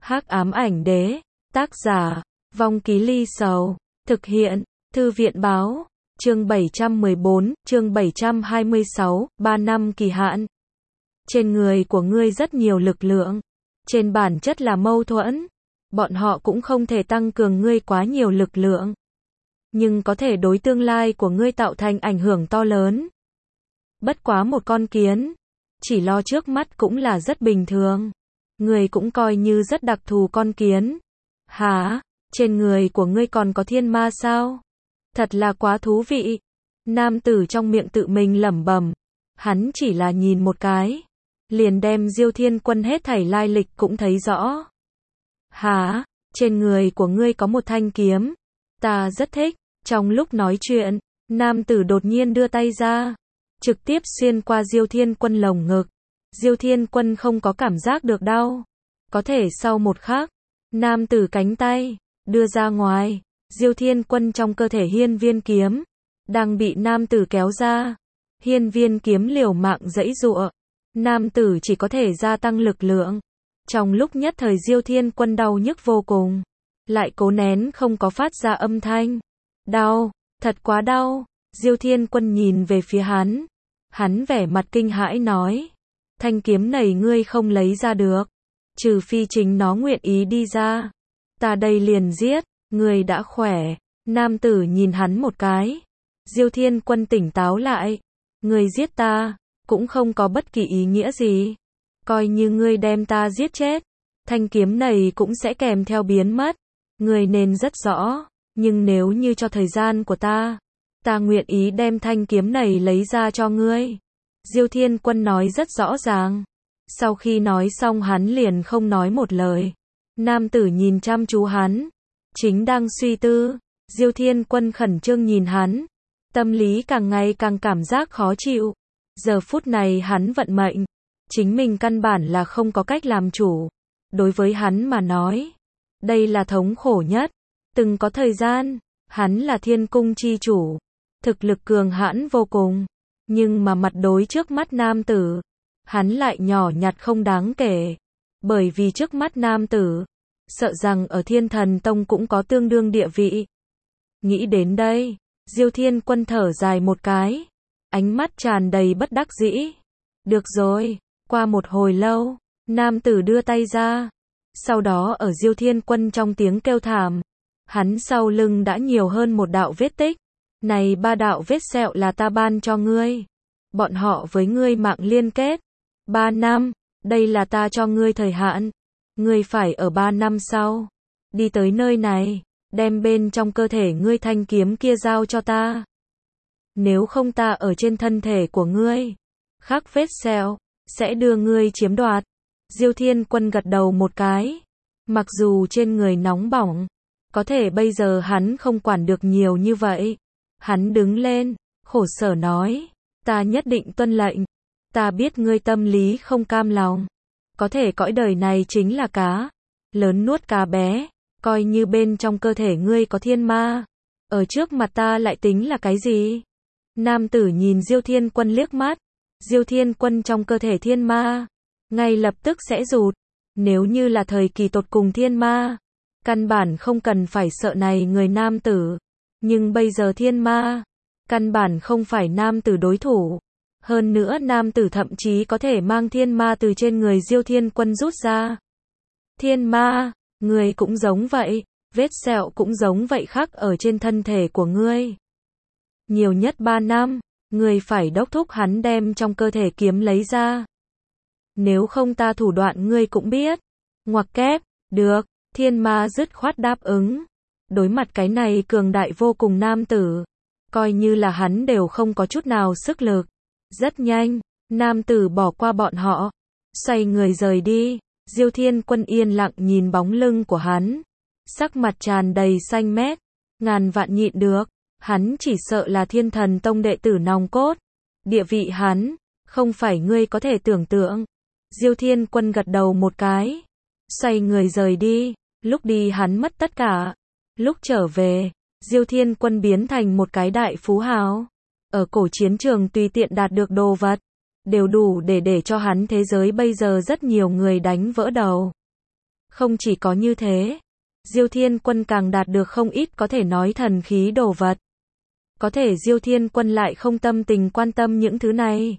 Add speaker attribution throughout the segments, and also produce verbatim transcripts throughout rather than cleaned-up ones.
Speaker 1: Hắc ám ảnh đế, tác giả, Vong Ký Ly Sầu, thực hiện, Thư viện báo, chương bảy trăm mười bốn, chương bảy trăm hai mươi sáu, ba năm kỳ hạn. Trên người của ngươi rất nhiều lực lượng, trên bản chất là mâu thuẫn, bọn họ cũng không thể tăng cường ngươi quá nhiều lực lượng, nhưng có thể đối tương lai của ngươi tạo thành ảnh hưởng to lớn. Bất quá một con kiến, chỉ lo trước mắt cũng là rất bình thường. Người cũng coi như rất đặc thù con kiến. Hả? Trên người của ngươi còn có thiên ma sao? Thật là quá thú vị. Nam tử trong miệng tự mình lẩm bẩm. Hắn chỉ là nhìn một cái, liền đem Diêu Thiên Quân hết thảy lai lịch cũng thấy rõ. Hả? Trên người của ngươi có một thanh kiếm. Ta rất thích. Trong lúc nói chuyện, nam tử đột nhiên đưa tay ra, trực tiếp xuyên qua Diêu Thiên Quân lồng ngực. Diêu Thiên Quân không có cảm giác được đau. Có thể sau một khắc, nam tử cánh tay đưa ra ngoài, Diêu Thiên Quân trong cơ thể hiên viên kiếm đang bị nam tử kéo ra. Hiên viên kiếm liều mạng giãy giụa, nam tử chỉ có thể gia tăng lực lượng. Trong lúc nhất thời Diêu Thiên Quân đau nhức vô cùng, lại cố nén không có phát ra âm thanh. Đau, thật quá đau. Diêu Thiên Quân nhìn về phía hắn, hắn vẻ mặt kinh hãi nói: thanh kiếm này ngươi không lấy ra được, trừ phi chính nó nguyện ý đi ra, ta đây liền giết. Ngươi đã khỏe. Nam tử nhìn hắn một cái. Diêu Thiên Quân tỉnh táo lại. Ngươi giết ta, cũng không có bất kỳ ý nghĩa gì. Coi như ngươi đem ta giết chết, thanh kiếm này cũng sẽ kèm theo biến mất. Ngươi nên rất rõ, nhưng nếu như cho thời gian của ta, ta nguyện ý đem thanh kiếm này lấy ra cho ngươi. Diêu Thiên Quân nói rất rõ ràng. Sau khi nói xong hắn liền không nói một lời. Nam tử nhìn chăm chú hắn, chính đang suy tư. Diêu Thiên Quân khẩn trương nhìn hắn, tâm lý càng ngày càng cảm giác khó chịu. Giờ phút này hắn vận mệnh, chính mình căn bản là không có cách làm chủ. Đối với hắn mà nói, đây là thống khổ nhất. Từng có thời gian, hắn là thiên cung chi chủ, thực lực cường hãn vô cùng. Nhưng mà mặt đối trước mắt nam tử, hắn lại nhỏ nhặt không đáng kể. Bởi vì trước mắt nam tử, sợ rằng ở Thiên Thần Tông cũng có tương đương địa vị. Nghĩ đến đây, Diêu Thiên Quân thở dài một cái, ánh mắt tràn đầy bất đắc dĩ. Được rồi. Qua một hồi lâu, nam tử đưa tay ra. Sau đó ở Diêu Thiên Quân trong tiếng kêu thảm, hắn sau lưng đã nhiều hơn một đạo vết tích. Này ba đạo vết sẹo là ta ban cho ngươi. Bọn họ với ngươi mạng liên kết. Ba năm, đây là ta cho ngươi thời hạn. Ngươi phải ở ba năm sau, đi tới nơi này, đem bên trong cơ thể ngươi thanh kiếm kia giao cho ta. Nếu không ta ở trên thân thể của ngươi, khắc vết sẹo, sẽ đưa ngươi chiếm đoạt. Diêu Thiên Quân gật đầu một cái. Mặc dù trên người nóng bỏng, có thể bây giờ hắn không quản được nhiều như vậy. Hắn đứng lên, khổ sở nói, ta nhất định tuân lệnh. Ta biết ngươi tâm lý không cam lòng. Có thể cõi đời này chính là cá lớn nuốt cá bé. Coi như bên trong cơ thể ngươi có thiên ma, ở trước mặt ta lại tính là cái gì? Nam tử nhìn Diêu Thiên Quân liếc mắt. Diêu Thiên Quân trong cơ thể thiên ma, ngay lập tức sẽ rụt. Nếu như là thời kỳ tột cùng thiên ma, căn bản không cần phải sợ này người nam tử. Nhưng bây giờ thiên ma, căn bản không phải nam tử đối thủ. Hơn nữa nam tử thậm chí có thể mang thiên ma từ trên người Diêu Thiên Quân rút ra. Thiên ma, ngươi cũng giống vậy, vết sẹo cũng giống vậy khắc ở trên thân thể của ngươi. Nhiều nhất ba năm, ngươi phải đốc thúc hắn đem trong cơ thể kiếm lấy ra. Nếu không ta thủ đoạn ngươi cũng biết. Ngoặc kép, được, thiên ma dứt khoát đáp ứng. Đối mặt cái này cường đại vô cùng nam tử, coi như là hắn đều không có chút nào sức lực. Rất nhanh, nam tử bỏ qua bọn họ, xoay người rời đi. Diêu Thiên Quân yên lặng nhìn bóng lưng của hắn, sắc mặt tràn đầy xanh mét, ngàn vạn nhịn được, hắn chỉ sợ là Thiên Thần Tông đệ tử nòng cốt, địa vị hắn, không phải ngươi có thể tưởng tượng. Diêu Thiên Quân gật đầu một cái, xoay người rời đi. Lúc đi hắn mất tất cả, lúc trở về, Diêu Thiên Quân biến thành một cái đại phú hào. Ở cổ chiến trường tùy tiện đạt được đồ vật, đều đủ để để cho hắn thế giới bây giờ rất nhiều người đánh vỡ đầu. Không chỉ có như thế, Diêu Thiên Quân càng đạt được không ít có thể nói thần khí đồ vật. Có thể Diêu Thiên Quân lại không tâm tình quan tâm những thứ này.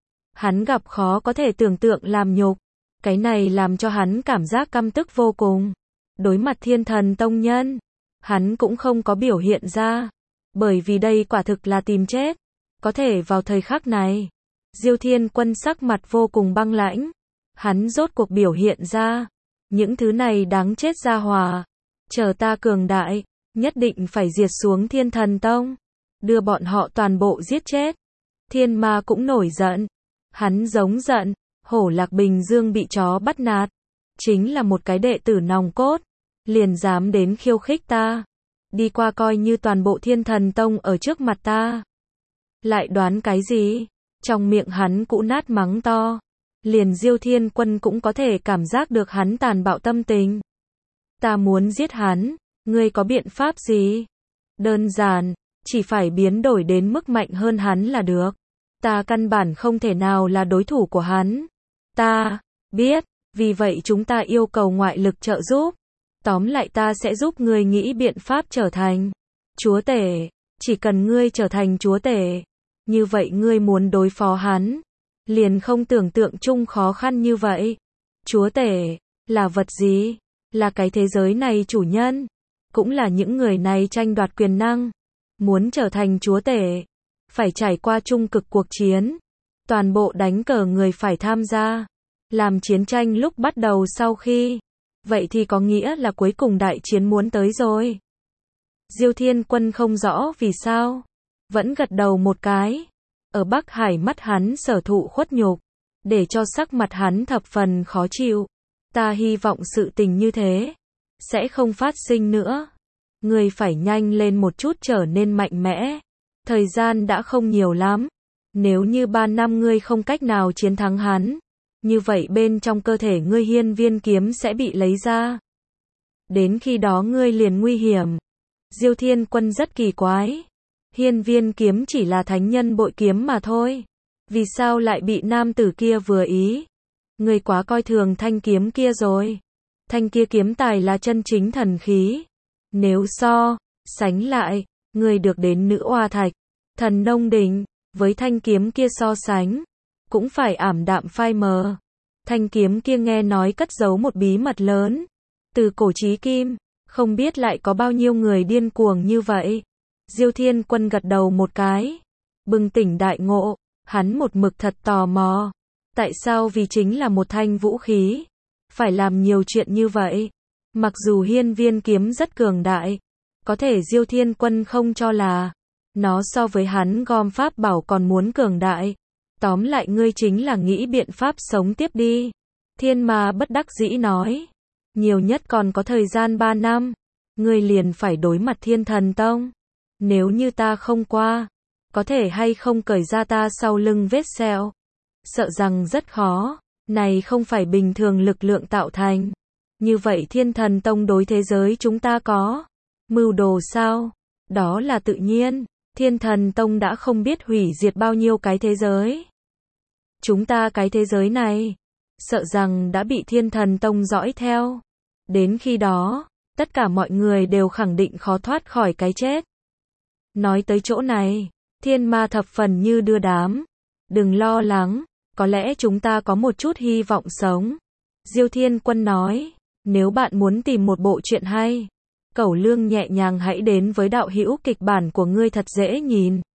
Speaker 1: Hắn gặp khó có thể tưởng tượng làm nhục. Cái này làm cho hắn cảm giác căm tức vô cùng. Đối mặt Thiên Thần Tông nhân, hắn cũng không có biểu hiện ra. Bởi vì đây quả thực là tìm chết. Có thể vào thời khắc này, Diêu Thiên Quân sắc mặt vô cùng băng lãnh. Hắn rốt cuộc biểu hiện ra. Những thứ này đáng chết ra hòa. Chờ ta cường đại, nhất định phải diệt xuống Thiên Thần Tông. Đưa bọn họ toàn bộ giết chết. Thiên Ma cũng nổi giận. Hắn giống giận. Hổ Lạc Bình Dương bị chó bắt nạt. Chính là một cái đệ tử nòng cốt. Liền dám đến khiêu khích ta. Đi qua coi như toàn bộ Thiên Thần Tông ở trước mặt ta. Lại đoán cái gì? Trong miệng hắn cũ nát mắng to. Liền Diêu Thiên Quân cũng có thể cảm giác được hắn tàn bạo tâm tình. Ta muốn giết hắn. Ngươi có biện pháp gì? Đơn giản. Chỉ phải biến đổi đến mức mạnh hơn hắn là được. Ta căn bản không thể nào là đối thủ của hắn. Ta biết. Vì vậy chúng ta yêu cầu ngoại lực trợ giúp. Tóm lại ta sẽ giúp ngươi nghĩ biện pháp trở thành chúa tể. Chỉ cần ngươi trở thành chúa tể. Như vậy ngươi muốn đối phó hắn. Liền không tưởng tượng chung khó khăn như vậy. Chúa tể. Là vật gì? Là cái thế giới này chủ nhân. Cũng là những người này tranh đoạt quyền năng. Muốn trở thành chúa tể. Phải trải qua trung cực cuộc chiến. Toàn bộ đánh cờ người phải tham gia. Làm chiến tranh lúc bắt đầu sau khi. Vậy thì có nghĩa là cuối cùng đại chiến muốn tới rồi. Diêu Thiên Quân không rõ vì sao. Vẫn gật đầu một cái. Ở Bắc Hải mắt hắn sở thụ khuất nhục. Để cho sắc mặt hắn thập phần khó chịu. Ta hy vọng sự tình như thế. Sẽ không phát sinh nữa. Ngươi phải nhanh lên một chút trở nên mạnh mẽ. Thời gian đã không nhiều lắm. Nếu như ba năm ngươi không cách nào chiến thắng hắn. Như vậy bên trong cơ thể ngươi hiên viên kiếm sẽ bị lấy ra. Đến khi đó ngươi liền nguy hiểm. Diêu Thiên Quân rất kỳ quái. Hiên viên kiếm chỉ là thánh nhân bội kiếm mà thôi. Vì sao lại bị nam tử kia vừa ý? Ngươi quá coi thường thanh kiếm kia rồi. Thanh kia kiếm tài là chân chính thần khí. Nếu so, sánh lại, ngươi được đến nữ oa thạch, thần nông đỉnh, với thanh kiếm kia so sánh, cũng phải ảm đạm phai mờ. Thanh kiếm kia nghe nói cất giấu một bí mật lớn. Từ cổ chí kim, không biết lại có bao nhiêu người điên cuồng như vậy. Diêu Thiên Quân gật đầu một cái. Bừng tỉnh đại ngộ, hắn một mực thật tò mò. Tại sao vì chính là một thanh vũ khí, phải làm nhiều chuyện như vậy? Mặc dù hiên viên kiếm rất cường đại, có thể Diêu Thiên Quân không cho là nó so với hắn gom pháp bảo còn muốn cường đại. Tóm lại ngươi chính là nghĩ biện pháp sống tiếp đi. Thiên Ma bất đắc dĩ nói. Nhiều nhất còn có thời gian ba năm. Ngươi liền phải đối mặt Thiên Thần Tông. Nếu như ta không qua, có thể hay không cởi ra ta sau lưng vết sẹo? Sợ rằng rất khó. Này không phải bình thường lực lượng tạo thành. Như vậy Thiên Thần Tông đối thế giới chúng ta có mưu đồ sao? Đó là tự nhiên. Thiên Thần Tông đã không biết hủy diệt bao nhiêu cái thế giới. Chúng ta cái thế giới này, sợ rằng đã bị Thiên Thần Tông dõi theo. Đến khi đó, tất cả mọi người đều khẳng định khó thoát khỏi cái chết. Nói tới chỗ này, Thiên Ma thập phần như đưa đám. Đừng lo lắng, có lẽ chúng ta có một chút hy vọng sống. Diêu Thiên Quân nói, nếu bạn muốn tìm một bộ truyện hay, Cẩu Lương nhẹ nhàng hãy đến với đạo hữu kịch bản của ngươi thật dễ nhìn.